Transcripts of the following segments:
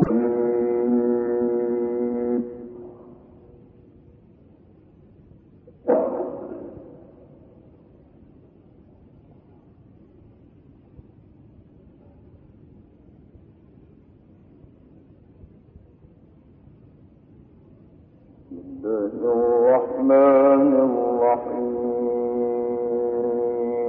الرحمن الرحيم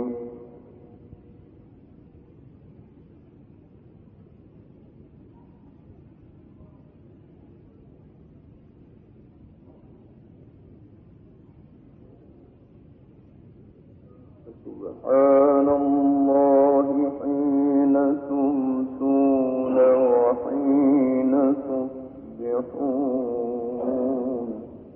سبحان الله حين تمسون وحين تصبحون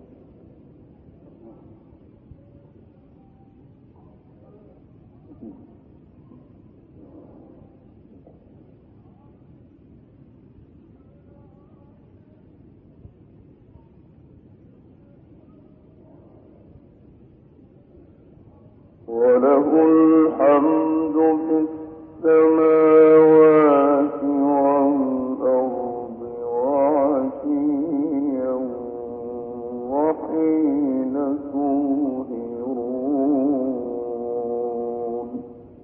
وله الحمد في السماوات والأرض وعشيا وحين تظهرون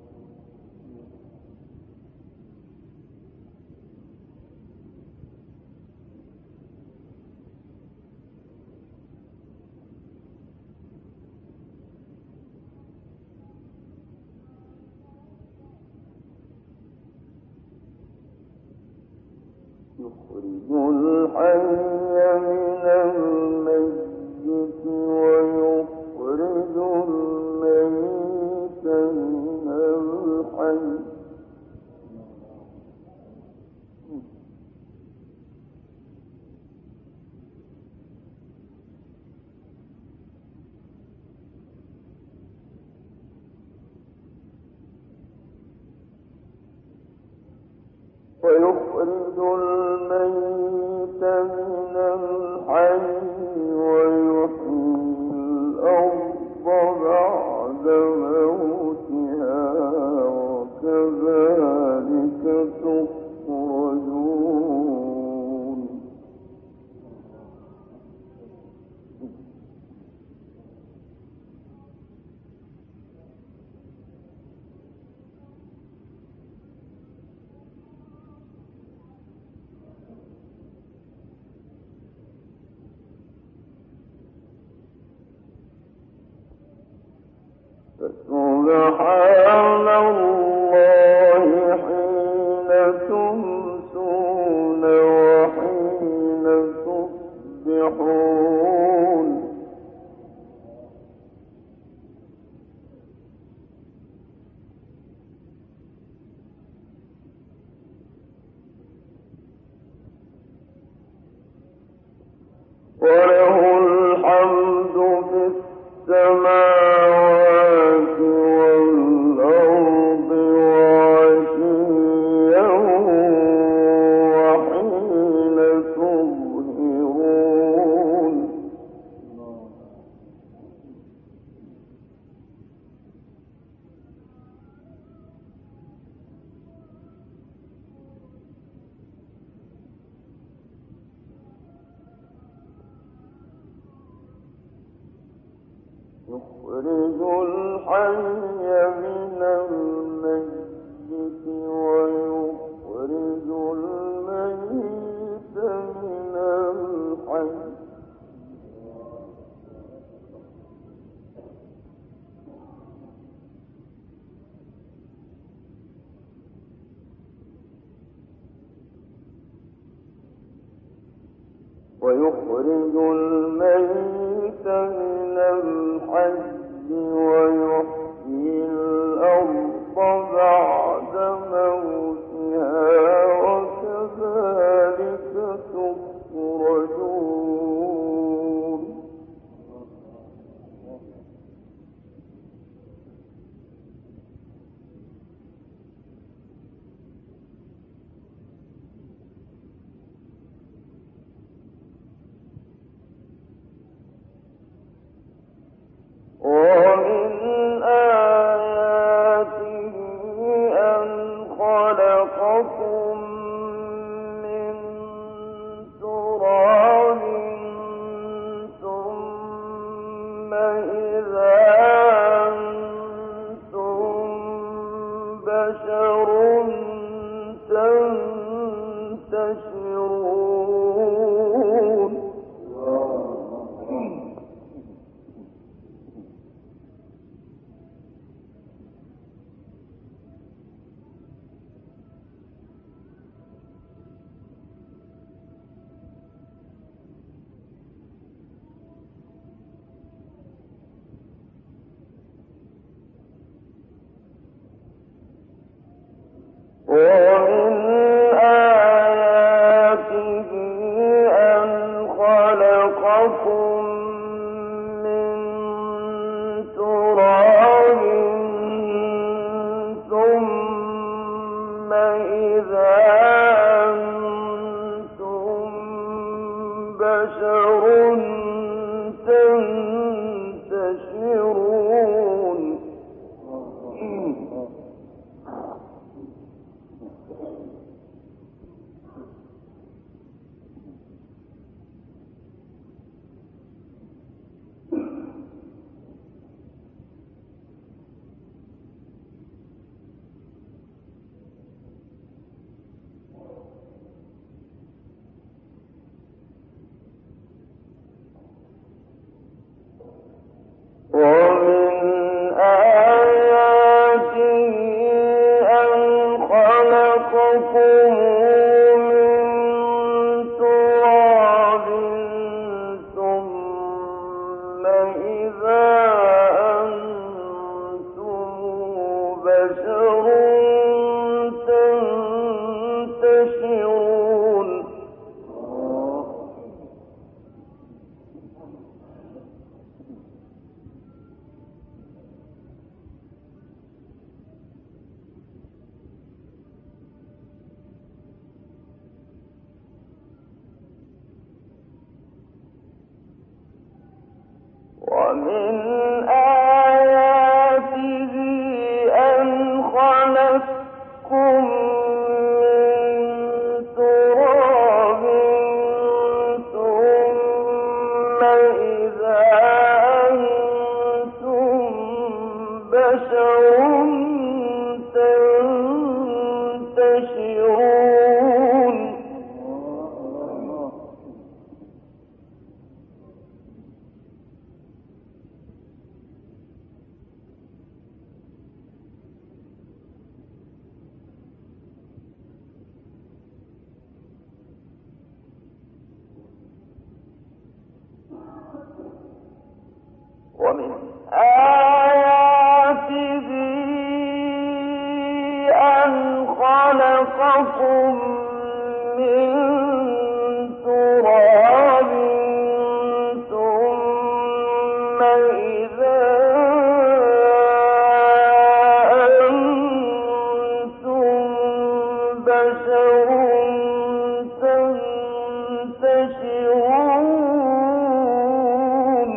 يخرج الحي من الميت ويخرج الميت من الحي ويخرج الميت من الحي ويحيي الأرض بعد موتها وكذلك تخرجون سبحان الله حين تمسون وحين تصبحون وله الحمد في السماوات والأرض وعشيا وحين تظهرون يخرج الحي من الميت ويخرج الميت من الحي ويخرج الميت من الحي ويحيي الأرض بعد موتها وكذلك تخرجون ومن آياته أن خلقكم من تنتشرون ومن آياته أن خلقكم من تراب ثم إذا أنتم بشر تنتشرون ومن آياته أن خلقكم من تراب ثم إذا أنتم بشر تنتشرون ومن آياته أن خلقكم من تراب ثم إذا أنتم بشر تنتشرون ومن آياته أن خلقكم من تراب ثم إذا أنتم بشر تنتشرون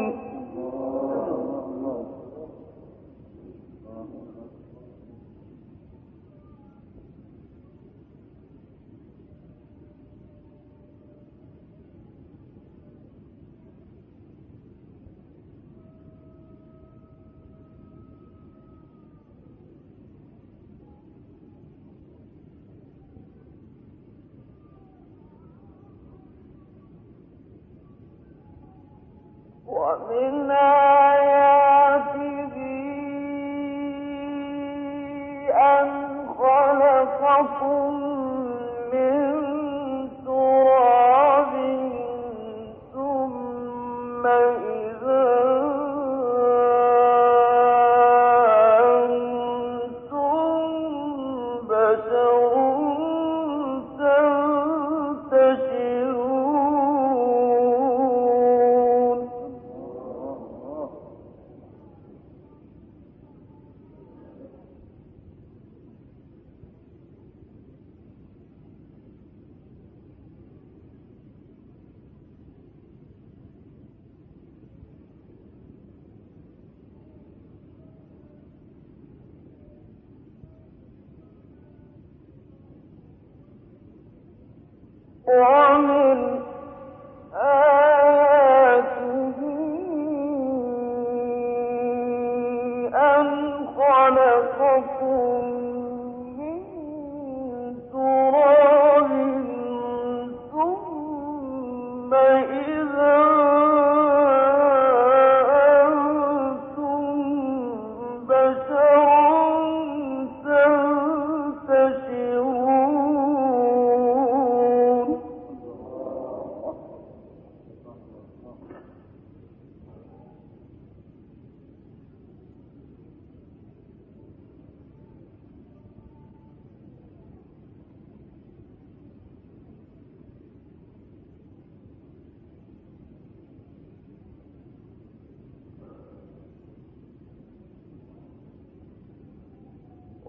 ومن آياته أن خلقكم من تراب ثم إذا أنتم بشر تنتشرون ومن آياته أن خلقكم من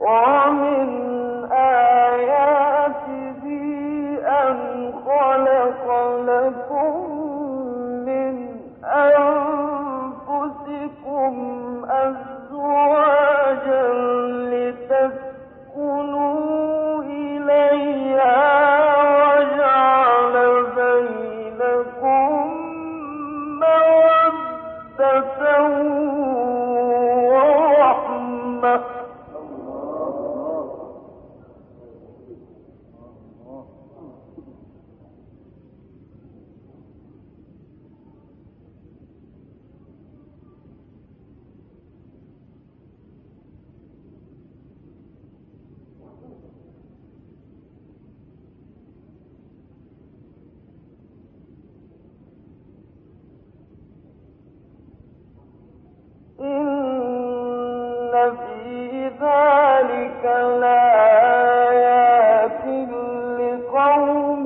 ومن آياته أن خلق لكم من أنفسكم أزواجا لتسكنوا إليها وجعل بينكم مودة ورحمة إن في ذلك لآيات لقوم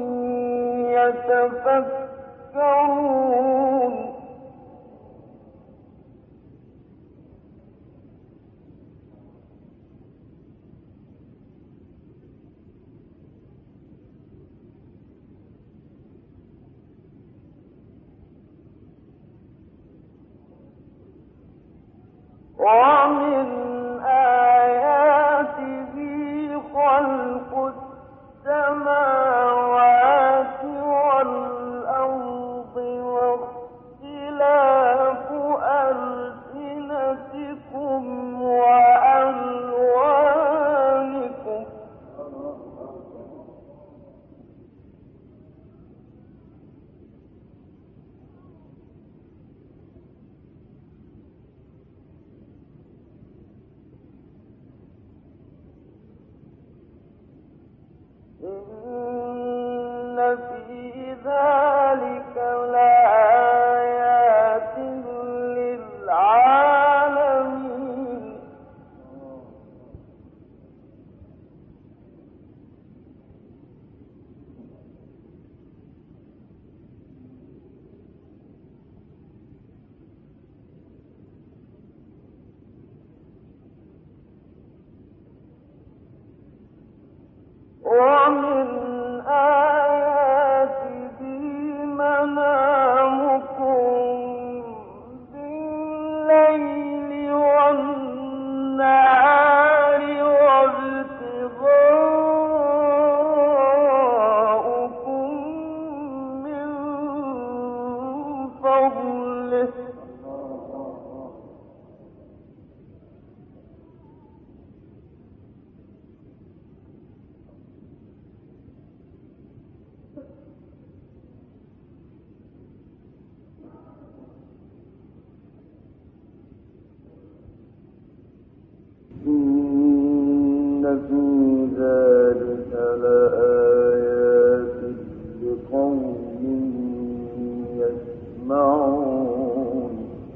يتفكرون ومن آياته خلق السماوات والأرض واختلاف ألسنتكم وألوانكم إن في ذلك لآيات للعالمين ومن آياته منامكم بالليل والنهار وابتغاؤكم من فضله إن في ذلك لآيات لقوم يسمعون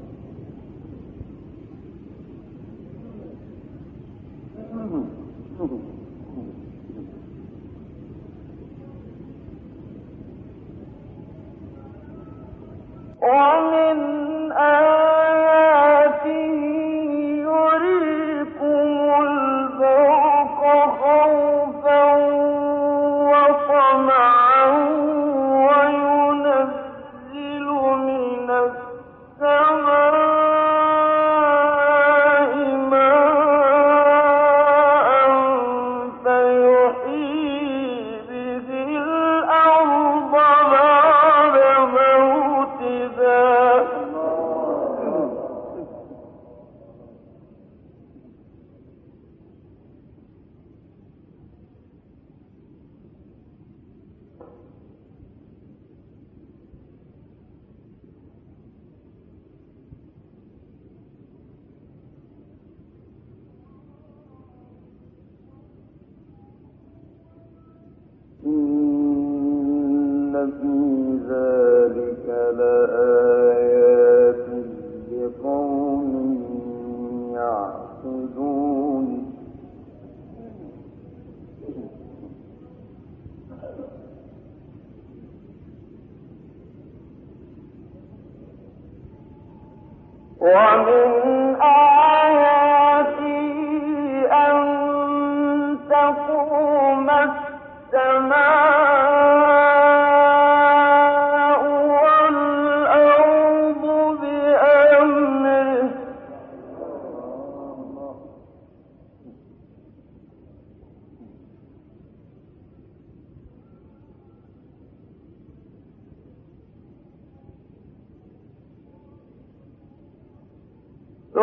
ومن آياته يريكم البرق خوفا وطمعا وينزل من السماء ماء فيحيي به الأرض بعد موتها إن في ذلك لآيات لقوم يعقلون ومن آياته أن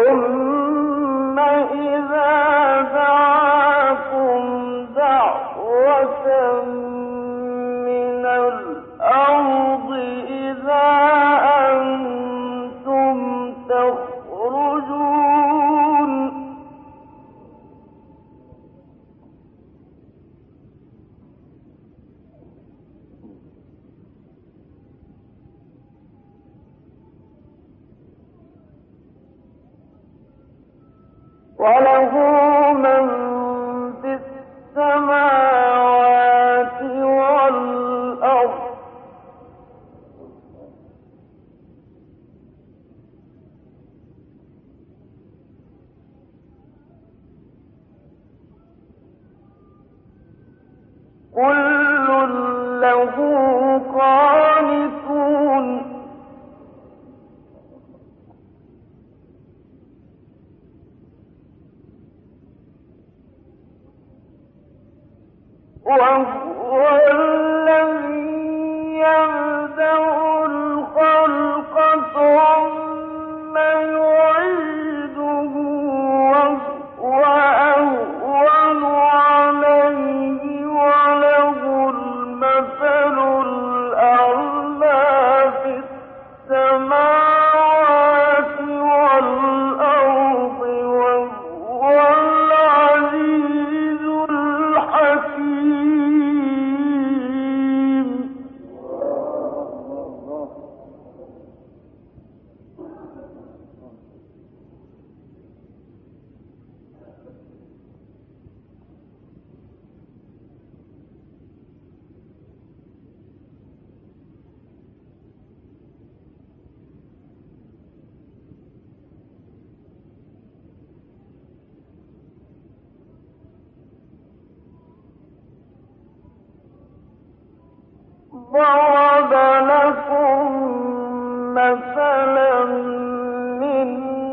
ثم إذا دعاكم دعوة من الأرض إذا أنتم تخرجون وله من في السماوات والأرض كل له قانتون وهو الذي يبدأ الخلق ثم يعيده وهو أهون عليه وله المثل الأعلى في السماوات والأرض وهو العزيز الحكيم. ضرب لكم مثلا من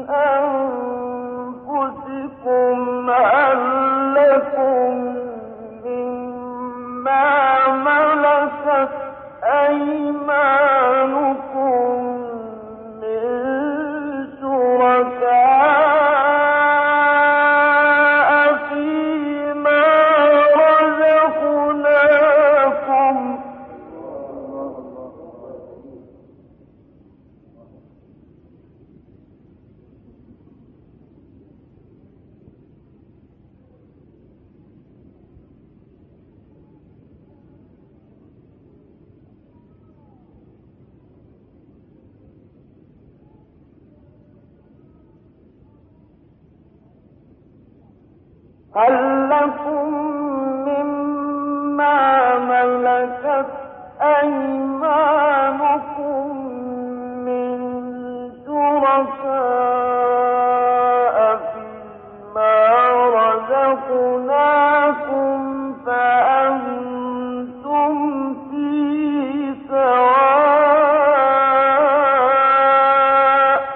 أنفسكم هل لكم مما ملكت أيمانكم من شركاء فيما رزقناكم هل لكم مما ملكت أيمانكم من شركاء فيما رزقناكم فأنتم فيه سواء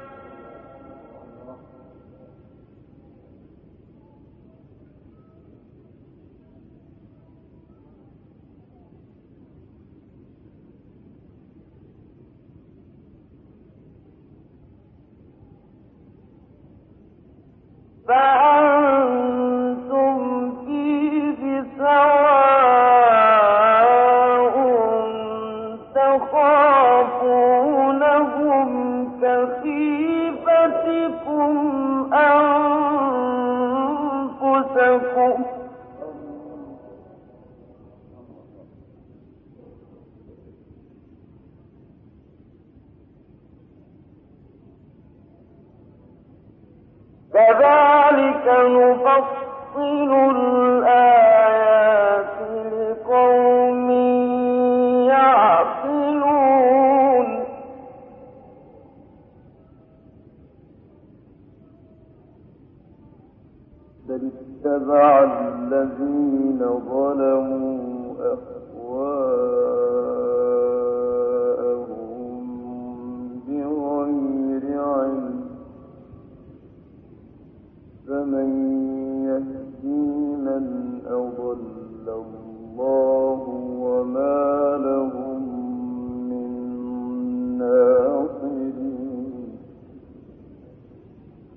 تخافونهم كخيفتكم أنفسكم كذلك نفصل الآيات لقوم يعقلون بل اتبع الذين ظلموا أهواءهم بغير علم فمن يهدي من أضل الله وما لهم من ناصرين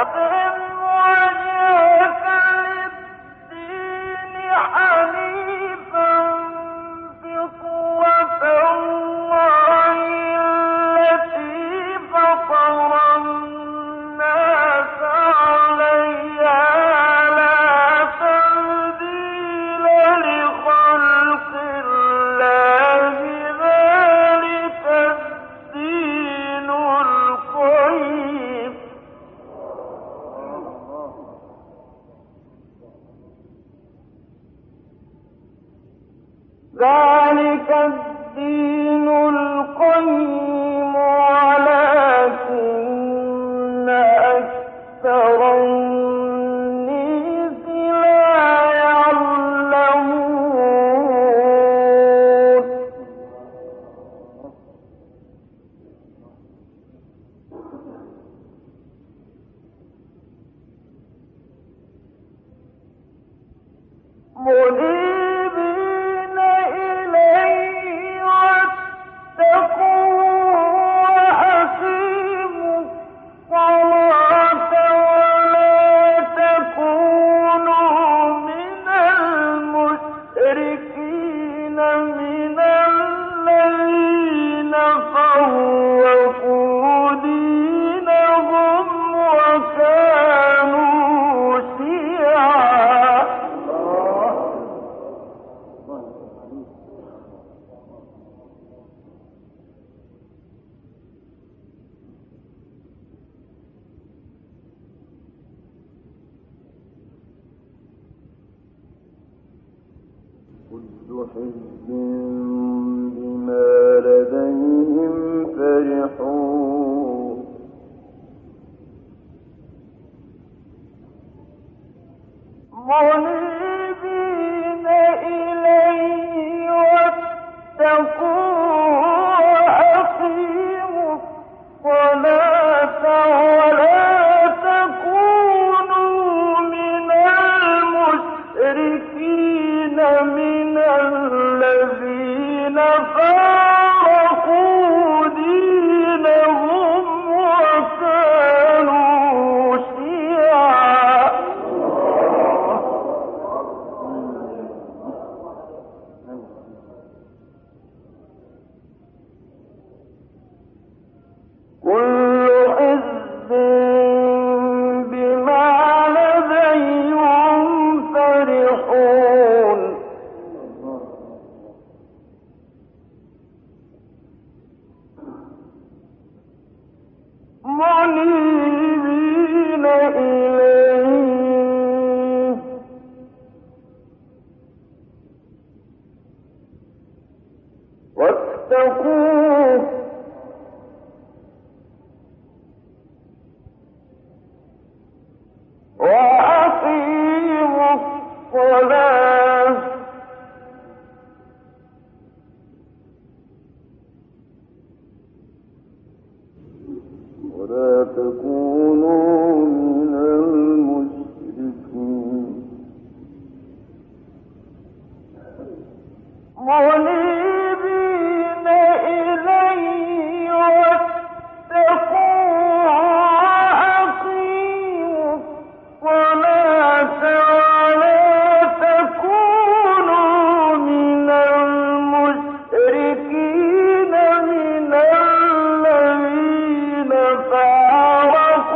كل حزب بما لديهم فرحون منيبين إليه واتقوه وأقيموا الصلاة ولا تكونوا من المشركين من الذين فارقوا دينهم وكانوا شيعا كل حزب بما لديهم فرحون منيبين إليه واتقوه وأقيموا الصلاة ولا تكونوا من المشركين منيبين إليه واتقوه وأقيموا الصلاة ولا تكونوا من المشركين من الذين فارقوا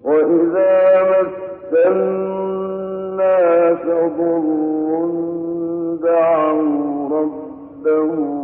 وإذا مس الناس ضر دعوا ربهم